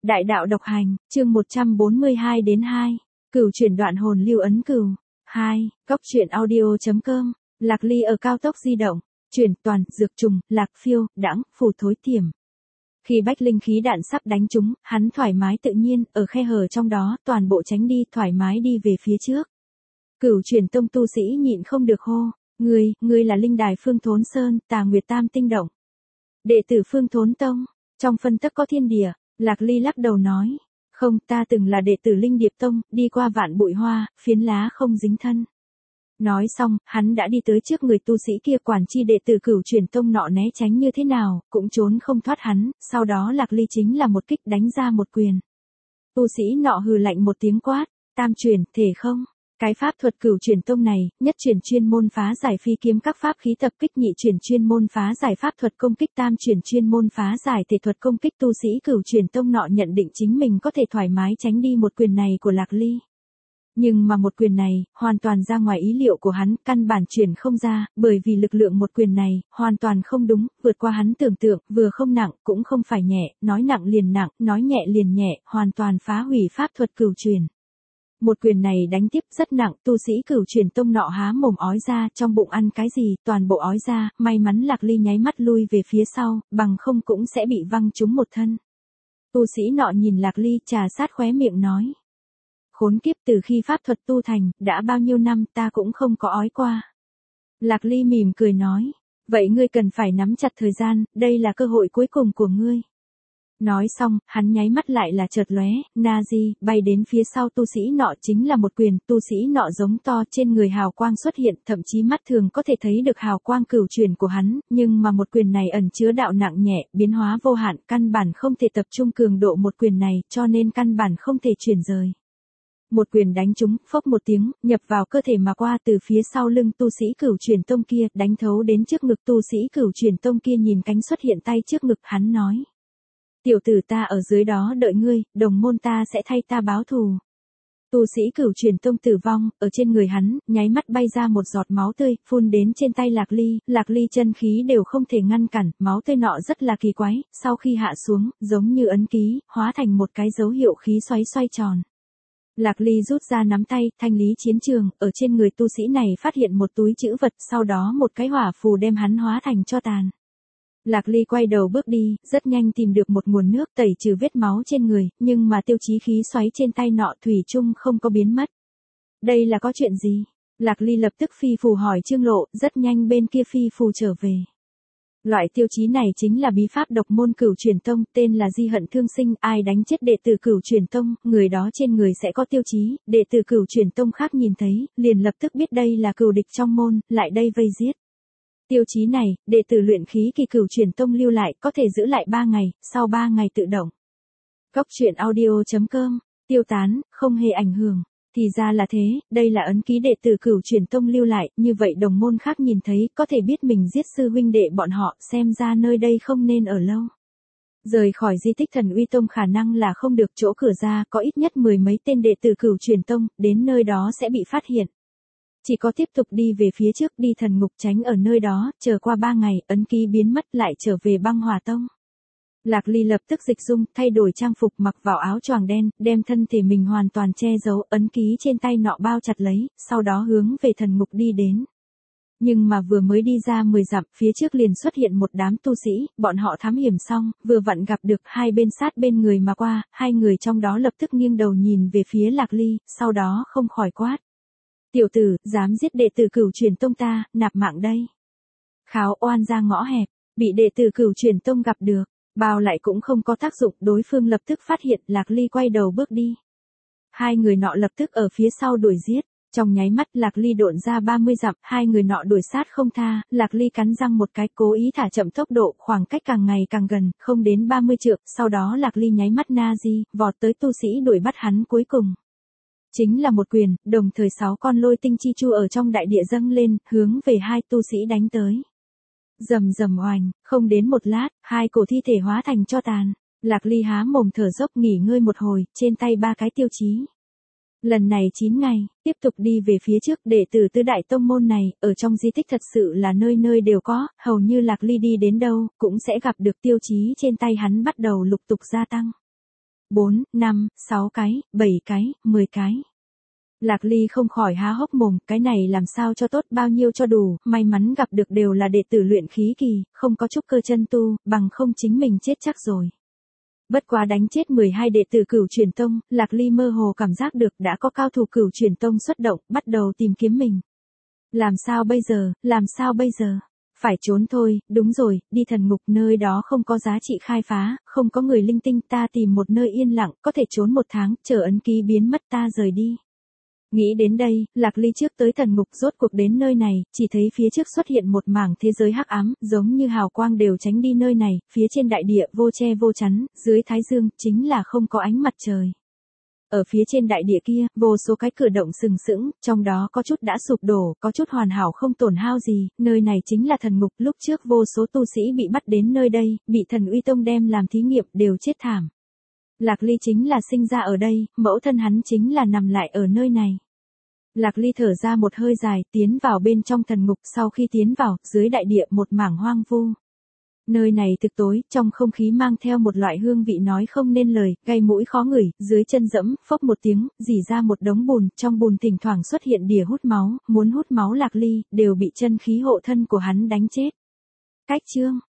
Đại đạo độc hành, chương 142 đến 2. Cửu chuyển đoạn hồn lưu ấn cửu. 2. Cốc truyện audio.com. Lạc Ly ở cao tốc di động, chuyển toàn, dược trùng, lạc phiêu, đãng, phù thối tiềm. Khi bách linh khí đạn sắp đánh trúng, hắn thoải mái tự nhiên, ở khe hở trong đó, toàn bộ tránh đi, thoải mái đi về phía trước. Cửu chuyển tông tu sĩ nhịn không được hô, ngươi là linh đài Phương Thốn Sơn, Tà Nguyệt Tam tinh động. Đệ tử Phương Thốn Tông, trong phân tắc có thiên địa. Lạc Ly lắc đầu nói, không, ta từng là đệ tử Linh Điệp Tông, đi qua vạn bụi hoa, phiến lá không dính thân. Nói xong, hắn đã đi tới trước người tu sĩ kia, quản chi đệ tử Cửu chuyển tông nọ né tránh như thế nào, cũng trốn không thoát hắn, sau đó Lạc Ly chính là một kích đánh ra một quyền. Tu sĩ nọ hừ lạnh một tiếng quát, tam chuyển, thể không? Cái pháp thuật Cửu chuyển tông này, nhất chuyển chuyên môn phá giải phi kiếm các pháp khí tập kích, nhị chuyển chuyên môn phá giải pháp thuật công kích, tam chuyển chuyên môn phá giải thể thuật công kích. Tu sĩ Cửu chuyển tông nọ nhận định chính mình có thể thoải mái tránh đi một quyền này của Lạc Ly. Nhưng mà một quyền này, hoàn toàn ra ngoài ý liệu của hắn, căn bản chuyển không ra, bởi vì lực lượng một quyền này, hoàn toàn không đúng, vượt qua hắn tưởng tượng, vừa không nặng, cũng không phải nhẹ, nói nặng liền nặng, nói nhẹ liền nhẹ, hoàn toàn phá hủy pháp thuật Cửu chuyển. Một quyền này đánh tiếp rất nặng, tu sĩ Cửu chuyển tông nọ há mồm ói ra, trong bụng ăn cái gì, toàn bộ ói ra, may mắn Lạc Ly nháy mắt lui về phía sau, bằng không cũng sẽ bị văng trúng một thân. Tu sĩ nọ nhìn Lạc Ly, trà sát khóe miệng nói. Khốn kiếp, từ khi pháp thuật tu thành, đã bao nhiêu năm ta cũng không có ói qua. Lạc Ly mỉm cười nói, vậy ngươi cần phải nắm chặt thời gian, đây là cơ hội cuối cùng của ngươi. Nói xong, hắn nháy mắt lại là chợt lóe, Nazi, bay đến phía sau tu sĩ nọ chính là một quyền, tu sĩ nọ giống to, trên người hào quang xuất hiện, thậm chí mắt thường có thể thấy được hào quang cửu chuyển của hắn, nhưng mà một quyền này ẩn chứa đạo nặng nhẹ, biến hóa vô hạn, căn bản không thể tập trung cường độ một quyền này, cho nên căn bản không thể chuyển rời. Một quyền đánh trúng, phốc một tiếng, nhập vào cơ thể mà qua, từ phía sau lưng tu sĩ Cửu chuyển tông kia, đánh thấu đến trước ngực tu sĩ Cửu chuyển tông kia, nhìn cánh xuất hiện tay trước ngực, hắn nói. Tiểu tử, ta ở dưới đó đợi ngươi, đồng môn ta sẽ thay ta báo thù. Tu sĩ Cửu chuyển tông tử vong, ở trên người hắn, nháy mắt bay ra một giọt máu tươi, phun đến trên tay Lạc Ly chân khí đều không thể ngăn cản, máu tươi nọ rất là kỳ quái, sau khi hạ xuống, giống như ấn ký, hóa thành một cái dấu hiệu khí xoáy xoay tròn. Lạc Ly rút ra nắm tay, thanh lý chiến trường, ở trên người tu sĩ này phát hiện một túi trữ vật, sau đó một cái hỏa phù đem hắn hóa thành tro tàn. Lạc Ly quay đầu bước đi, rất nhanh tìm được một nguồn nước tẩy trừ vết máu trên người, nhưng mà tiêu chí khí xoáy trên tay nọ thủy chung không có biến mất. Đây là có chuyện gì? Lạc Ly lập tức phi phù hỏi Trương Lộ, rất nhanh bên kia phi phù trở về. Loại tiêu chí này chính là bí pháp độc môn Cửu chuyển tông, tên là Di Hận Thương Sinh, ai đánh chết đệ tử Cửu chuyển tông, người đó trên người sẽ có tiêu chí, đệ tử Cửu chuyển tông khác nhìn thấy, liền lập tức biết đây là cừu địch trong môn, lại đây vây giết. Tiêu chí này, đệ tử luyện khí kỳ Cửu chuyển tông lưu lại, có thể giữ lại 3 ngày, sau 3 ngày tự động. Cốc truyện audio.com, tiêu tán, không hề ảnh hưởng. Thì ra là thế, đây là ấn ký đệ tử Cửu chuyển tông lưu lại, như vậy đồng môn khác nhìn thấy, có thể biết mình giết sư huynh đệ bọn họ, xem ra nơi đây không nên ở lâu. Rời khỏi di tích Thần Uy Tông khả năng là không được, chỗ cửa ra có ít nhất 10 mấy tên đệ tử Cửu chuyển tông, đến nơi đó sẽ bị phát hiện. Chỉ có tiếp tục đi về phía trước, đi thần ngục, tránh ở nơi đó, chờ qua 3 ngày, ấn ký biến mất, lại trở về Băng Hỏa Tông. Lạc Ly lập tức dịch dung, thay đổi trang phục, mặc vào áo choàng đen, đem thân thể mình hoàn toàn che giấu, ấn ký trên tay nọ bao chặt lấy, sau đó hướng về thần ngục đi đến. Nhưng mà vừa mới đi ra 10 dặm, phía trước liền xuất hiện một đám tu sĩ, bọn họ thám hiểm xong, vừa vặn gặp được hai bên sát bên người mà qua, hai người trong đó lập tức nghiêng đầu nhìn về phía Lạc Ly, sau đó không khỏi quát. Tiểu tử, dám giết đệ tử Cửu chuyển tông ta, nạp mạng đây. Kháo oan ra ngõ hẹp, bị đệ tử Cửu chuyển tông gặp được. Bao lại cũng không có tác dụng, đối phương lập tức phát hiện, Lạc Ly quay đầu bước đi. Hai người nọ lập tức ở phía sau đuổi giết, trong nháy mắt Lạc Ly độn ra 30 dặm, hai người nọ đuổi sát không tha, Lạc Ly cắn răng một cái, cố ý thả chậm tốc độ, khoảng cách càng ngày càng gần, không đến 30 trượng, sau đó Lạc Ly nháy mắt Nazi, vọt tới tu sĩ đuổi bắt hắn, cuối cùng. Chính là một quyền, đồng thời 6 con lôi tinh chi chu ở trong đại địa dâng lên, hướng về hai tu sĩ đánh tới. Rầm rầm oành, không đến một lát, hai cổ thi thể hóa thành tro tàn. Lạc Ly há mồm thở dốc nghỉ ngơi một hồi, trên tay 3 cái tiêu chí. Lần này 9 ngày, tiếp tục đi về phía trước, đệ tử tứ đại tông môn này, ở trong di tích thật sự là nơi nơi đều có, hầu như Lạc Ly đi đến đâu, cũng sẽ gặp được tiêu chí trên tay hắn bắt đầu lục tục gia tăng. 4, 5, 6 cái, 7 cái, 10 cái. Lạc Ly không khỏi há hốc mồm, cái này làm sao cho tốt bao nhiêu cho đủ, may mắn gặp được đều là đệ tử luyện khí kỳ, không có trúc cơ chân tu, bằng không chính mình chết chắc rồi. Bất quá đánh chết 12 đệ tử Cửu Truyền Tông, Lạc Ly mơ hồ cảm giác được đã có cao thủ Cửu Truyền Tông xuất động, bắt đầu tìm kiếm mình. Làm sao bây giờ, làm sao bây giờ? Phải trốn thôi, đúng rồi, đi thần ngục nơi đó không có giá trị khai phá, không có người linh tinh, ta tìm một nơi yên lặng, có thể trốn 1 tháng, chờ ấn ký biến mất ta rời đi. Nghĩ đến đây, Lạc Ly trước tới thần ngục rốt cuộc đến nơi này, chỉ thấy phía trước xuất hiện một mảng thế giới hắc ám, giống như hào quang đều tránh đi nơi này, phía trên đại địa vô che vô chắn, dưới thái dương, chính là không có ánh mặt trời. Ở phía trên đại địa kia, vô số cái cửa động sừng sững, trong đó có chút đã sụp đổ, có chút hoàn hảo không tổn hao gì, nơi này chính là thần ngục, lúc trước vô số tu sĩ bị bắt đến nơi đây, bị Thần Uy Tông đem làm thí nghiệm đều chết thảm. Lạc Ly chính là sinh ra ở đây, mẫu thân hắn chính là nằm lại ở nơi này. Lạc Ly thở ra một hơi dài, tiến vào bên trong thần ngục, sau khi tiến vào, dưới đại địa một mảng hoang vu. Nơi này thực tối, trong không khí mang theo một loại hương vị nói không nên lời, gây mũi khó ngửi, dưới chân dẫm, phốc một tiếng, rỉ ra một đống bùn, trong bùn thỉnh thoảng xuất hiện đỉa hút máu, muốn hút máu Lạc Ly, đều bị chân khí hộ thân của hắn đánh chết. Cách chương